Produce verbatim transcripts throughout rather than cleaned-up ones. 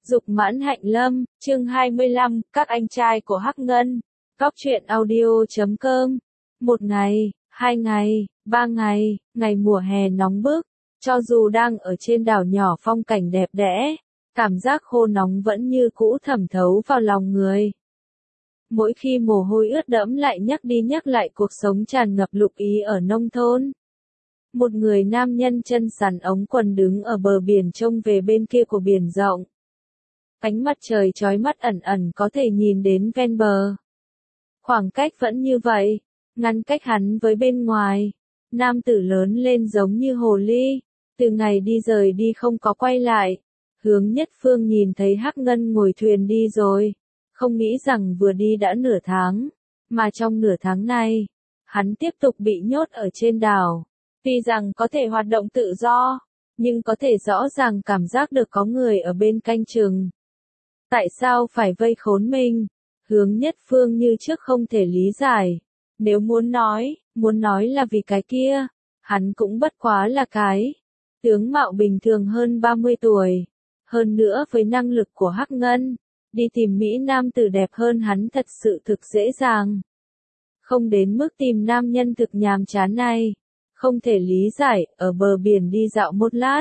Dục mãn hạnh lâm, chương hai mươi lăm, các anh trai của Hắc Ngân. Góc truyện audio chấm com. Một ngày, hai ngày, ba ngày, ngày mùa hè nóng bức. Cho dù đang ở trên đảo nhỏ phong cảnh đẹp đẽ, cảm giác khô nóng vẫn như cũ thẩm thấu vào lòng người. Mỗi khi mồ hôi ướt đẫm lại nhắc đi nhắc lại cuộc sống tràn ngập lục ý ở nông thôn. Một người nam nhân chân sắn ống quần đứng ở bờ biển trông về bên kia của biển rộng. Ánh mặt trời chói mắt ẩn ẩn có thể nhìn đến ven bờ. Khoảng cách vẫn như vậy, ngăn cách hắn với bên ngoài. Nam tử lớn lên giống như hồ ly, từ ngày đi rời đi không có quay lại. Hướng Nhất Phương nhìn thấy Hắc Ngân ngồi thuyền đi rồi, không nghĩ rằng vừa đi đã nửa tháng, mà trong nửa tháng này, hắn tiếp tục bị nhốt ở trên đảo. Tuy rằng có thể hoạt động tự do, nhưng có thể rõ ràng cảm giác được có người ở bên canh chừng. Tại sao phải vây khốn mình? Hướng Nhất Phương như trước không thể lý giải. Nếu muốn nói, muốn nói là vì cái kia, hắn cũng bất quá là cái tướng mạo bình thường hơn ba mươi tuổi. Hơn nữa với năng lực của Hắc Ngân, đi tìm Mỹ nam tử đẹp hơn hắn thật sự thực dễ dàng. Không đến mức tìm nam nhân thực nhàm chán này. Không thể lý giải, ở bờ biển đi dạo một lát.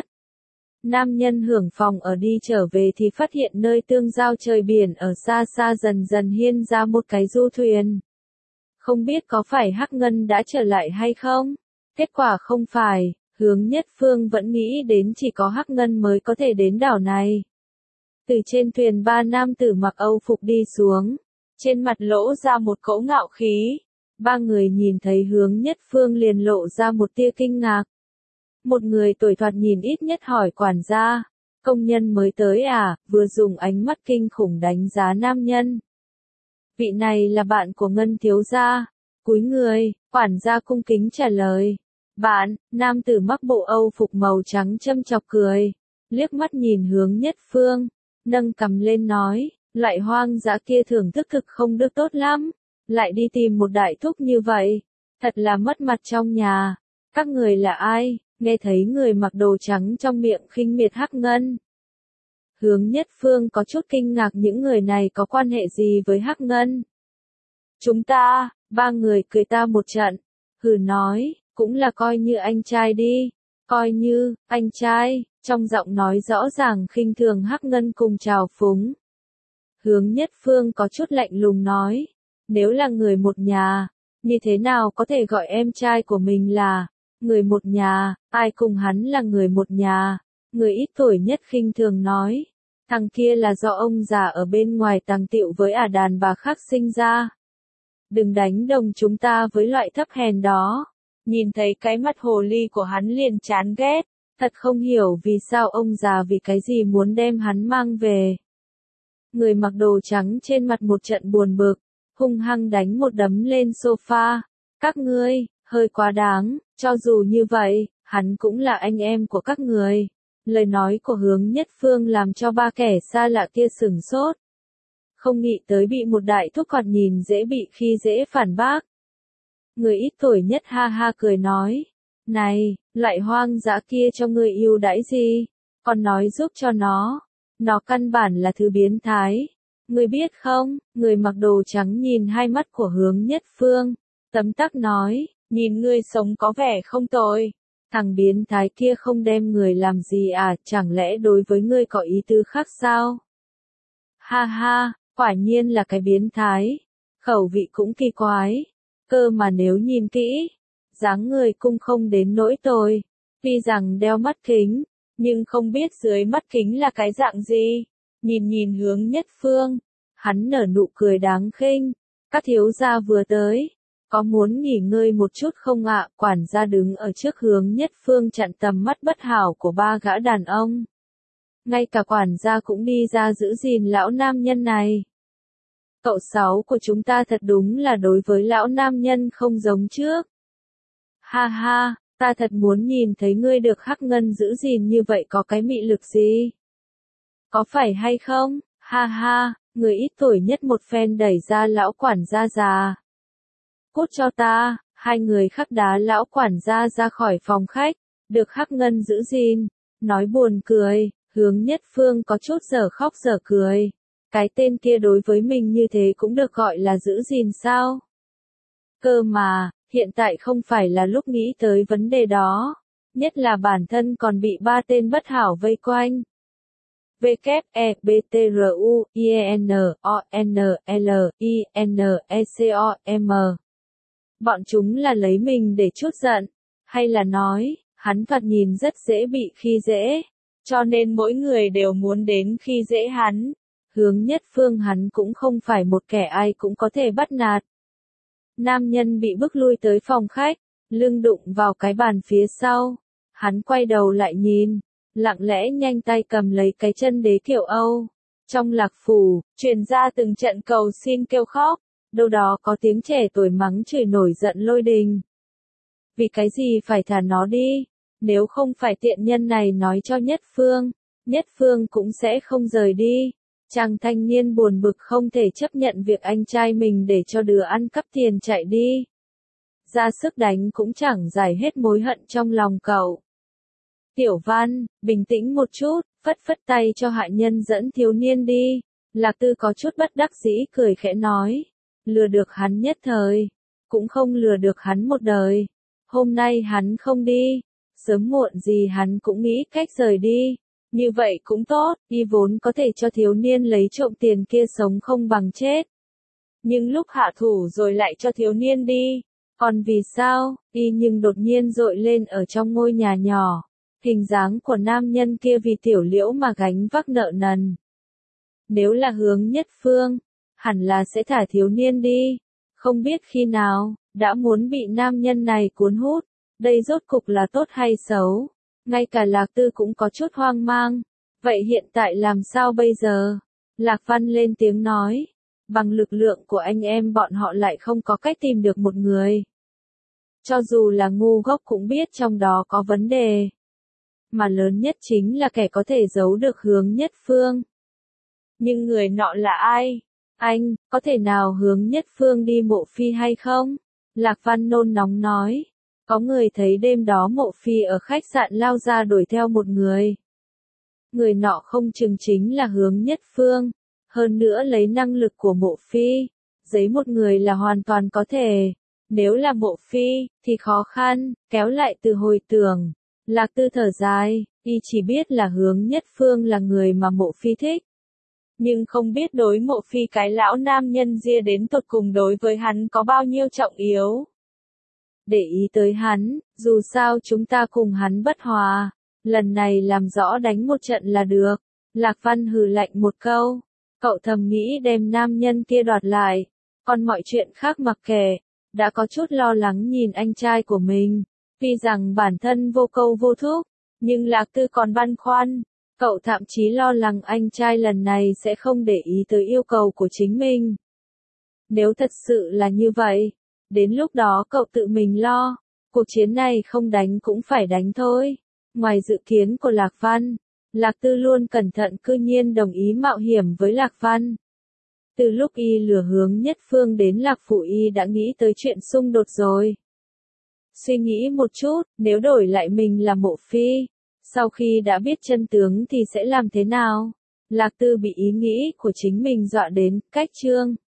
Nam nhân hưởng phòng ở đi trở về thì phát hiện nơi tương giao trời biển ở xa xa dần dần hiên ra một cái du thuyền. Không biết có phải Hắc Ngân đã trở lại hay không? Kết quả không phải, Hướng Nhất Phương vẫn nghĩ đến chỉ có Hắc Ngân mới có thể đến đảo này. Từ trên thuyền ba nam tử mặc Âu phục đi xuống, trên mặt lỗ ra một cỗ ngạo khí. Ba người nhìn thấy Hướng Nhất Phương liền lộ ra một tia kinh ngạc. Một người tuổi thoạt nhìn ít nhất hỏi quản gia, công nhân mới tới à, vừa dùng ánh mắt kinh khủng đánh giá nam nhân. Vị này là bạn của Ngân thiếu gia. Cúi người, quản gia cung kính trả lời. Bạn, nam tử mắc bộ Âu phục màu trắng châm chọc cười, liếc mắt nhìn Hướng Nhất Phương, nâng cằm lên nói, loại hoang dã kia thưởng thức thực không được tốt lắm. Lại đi tìm một đại thúc như vậy, thật là mất mặt trong nhà. Các người là ai? Nghe thấy người mặc đồ trắng trong miệng khinh miệt Hắc Ngân. Hướng Nhất Phương có chút kinh ngạc những người này có quan hệ gì với Hắc Ngân. Chúng ta, ba người cười ta một trận, hừ nói, cũng là coi như anh trai đi, coi như, anh trai, trong giọng nói rõ ràng khinh thường Hắc Ngân cùng trào phúng. Hướng Nhất Phương có chút lạnh lùng nói. Nếu là người một nhà, như thế nào có thể gọi em trai của mình là người một nhà, ai cùng hắn là người một nhà? Người ít tuổi nhất khinh thường nói, thằng kia là do ông già ở bên ngoài tàng tiệu với ả đàn bà khác sinh ra. Đừng đánh đồng chúng ta với loại thấp hèn đó. Nhìn thấy cái mắt hồ ly của hắn liền chán ghét, thật không hiểu vì sao ông già vì cái gì muốn đem hắn mang về. Người mặc đồ trắng trên mặt một trận buồn bực, hung hăng đánh một đấm lên sofa. Các ngươi, hơi quá đáng, cho dù như vậy, hắn cũng là anh em của các người. Lời nói của Hướng Nhất Phương làm cho ba kẻ xa lạ kia sửng sốt. Không nghĩ tới bị một đại thúc thoạt nhìn dễ bị khi dễ phản bác. Người ít tuổi nhất ha ha cười nói, này, loại hoang dã kia cho ngươi yêu đãi gì, còn nói giúp cho nó, nó căn bản là thứ biến thái. Ngươi biết không, người mặc đồ trắng nhìn hai mắt của Hướng Nhất Phương, tấm tắc nói, nhìn ngươi sống có vẻ không tồi. Thằng biến thái kia không đem người làm gì à, chẳng lẽ đối với ngươi có ý tứ khác sao? Ha ha, quả nhiên là cái biến thái, khẩu vị cũng kỳ quái, cơ mà nếu nhìn kỹ, dáng người cũng không đến nỗi tồi, tuy rằng đeo mắt kính, nhưng không biết dưới mắt kính là cái dạng gì. Nhìn nhìn Hướng Nhất Phương, hắn nở nụ cười đáng khinh, các thiếu gia vừa tới, có muốn nghỉ ngơi một chút không ạ? Quản gia đứng ở trước Hướng Nhất Phương chặn tầm mắt bất hảo của ba gã đàn ông. Ngay cả quản gia cũng đi ra giữ gìn lão nam nhân này. Cậu sáu của chúng ta thật đúng là đối với lão nam nhân không giống trước. Ha ha, ta thật muốn nhìn thấy ngươi được Hắc Ngân giữ gìn như vậy có cái mị lực gì? Có phải hay không? Ha ha, người ít tuổi nhất một phen đẩy ra lão quản gia già. Cút cho ta, hai người khắc đá lão quản gia ra khỏi phòng khách, được Hắc Ngân giữ gìn. Nói buồn cười, Hướng Nhất Phương có chút dở khóc dở cười. Cái tên kia đối với mình như thế cũng được gọi là giữ gìn sao? Cơ mà, hiện tại không phải là lúc nghĩ tới vấn đề đó. Nhất là bản thân còn bị ba tên bất hảo vây quanh. W E B T R U I E N O N L I N E C O M. Bọn chúng là lấy mình để trút giận, hay là nói, hắn thoạt nhìn rất dễ bị khi dễ, cho nên mỗi người đều muốn đến khi dễ hắn. Hướng Nhất Phương hắn cũng không phải một kẻ ai cũng có thể bắt nạt. Nam nhân bị bức lui tới phòng khách, lưng đụng vào cái bàn phía sau. Hắn quay đầu lại nhìn, lặng lẽ nhanh tay cầm lấy cái chân đế kiểu Âu. Trong lạc phủ, truyền ra từng trận cầu xin kêu khóc, đâu đó có tiếng trẻ tuổi mắng chửi nổi giận lôi đình. Vì cái gì phải thả nó đi, nếu không phải tiện nhân này nói cho Nhất Phương, Nhất Phương cũng sẽ không rời đi. Chàng thanh niên buồn bực không thể chấp nhận việc anh trai mình để cho đứa ăn cắp tiền chạy đi. Ra sức đánh cũng chẳng giải hết mối hận trong lòng cậu. Tiểu Văn, bình tĩnh một chút, phất phất tay cho hạ nhân dẫn thiếu niên đi. Lạc Tư có chút bất đắc dĩ cười khẽ nói. Lừa được hắn nhất thời, cũng không lừa được hắn một đời. Hôm nay hắn không đi, sớm muộn gì hắn cũng nghĩ cách rời đi. Như vậy cũng tốt, y vốn có thể cho thiếu niên lấy trộm tiền kia sống không bằng chết. Nhưng lúc hạ thủ rồi lại cho thiếu niên đi. Còn vì sao, y nhưng đột nhiên dội lên ở trong ngôi nhà nhỏ. Hình dáng của nam nhân kia vì Tiểu Liễu mà gánh vác nợ nần. Nếu là Hướng Nhất Phương, hẳn là sẽ thả thiếu niên đi. Không biết khi nào, đã muốn bị nam nhân này cuốn hút. Đây rốt cục là tốt hay xấu? Ngay cả Lạc Tư cũng có chút hoang mang. Vậy hiện tại làm sao bây giờ? Lạc Văn lên tiếng nói. Bằng lực lượng của anh em bọn họ lại không có cách tìm được một người. Cho dù là ngu gốc cũng biết trong đó có vấn đề. Mà lớn nhất chính là kẻ có thể giấu được Hướng Nhất Phương. Nhưng người nọ là ai? Anh, có thể nào Hướng Nhất Phương đi Mộ Phi hay không? Lạc Văn nôn nóng nói. Có người thấy đêm đó Mộ Phi ở khách sạn lao ra đuổi theo một người. Người nọ không chừng chính là Hướng Nhất Phương. Hơn nữa lấy năng lực của Mộ Phi, giấy một người là hoàn toàn có thể. Nếu là Mộ Phi, thì khó khăn, kéo lại từ hồi tưởng. Lạc Tư thở dài, y chỉ biết là Hướng Nhất Phương là người mà Mộ Phi thích. Nhưng không biết đối Mộ Phi cái lão nam nhân ria đến tột cùng đối với hắn có bao nhiêu trọng yếu. Để ý tới hắn, dù sao chúng ta cùng hắn bất hòa, lần này làm rõ đánh một trận là được. Lạc Văn hừ lạnh một câu, cậu thầm nghĩ đem nam nhân kia đoạt lại, còn mọi chuyện khác mặc kệ, đã có chút lo lắng nhìn anh trai của mình. Tuy rằng bản thân vô câu vô thúc, nhưng Lạc Tư còn băn khoăn, cậu thậm chí lo lắng anh trai lần này sẽ không để ý tới yêu cầu của chính mình. Nếu thật sự là như vậy, đến lúc đó cậu tự mình lo, cuộc chiến này không đánh cũng phải đánh thôi. Ngoài dự kiến của Lạc Văn, Lạc Tư luôn cẩn thận cư nhiên đồng ý mạo hiểm với Lạc Văn. Từ lúc y lừa Hướng Nhất Phương đến Lạc Phủ y đã nghĩ tới chuyện xung đột rồi. Suy nghĩ một chút, nếu đổi lại mình là Mộ Phi, sau khi đã biết chân tướng thì sẽ làm thế nào? Lạc Tư bị ý nghĩ của chính mình dọa đến, cách chương.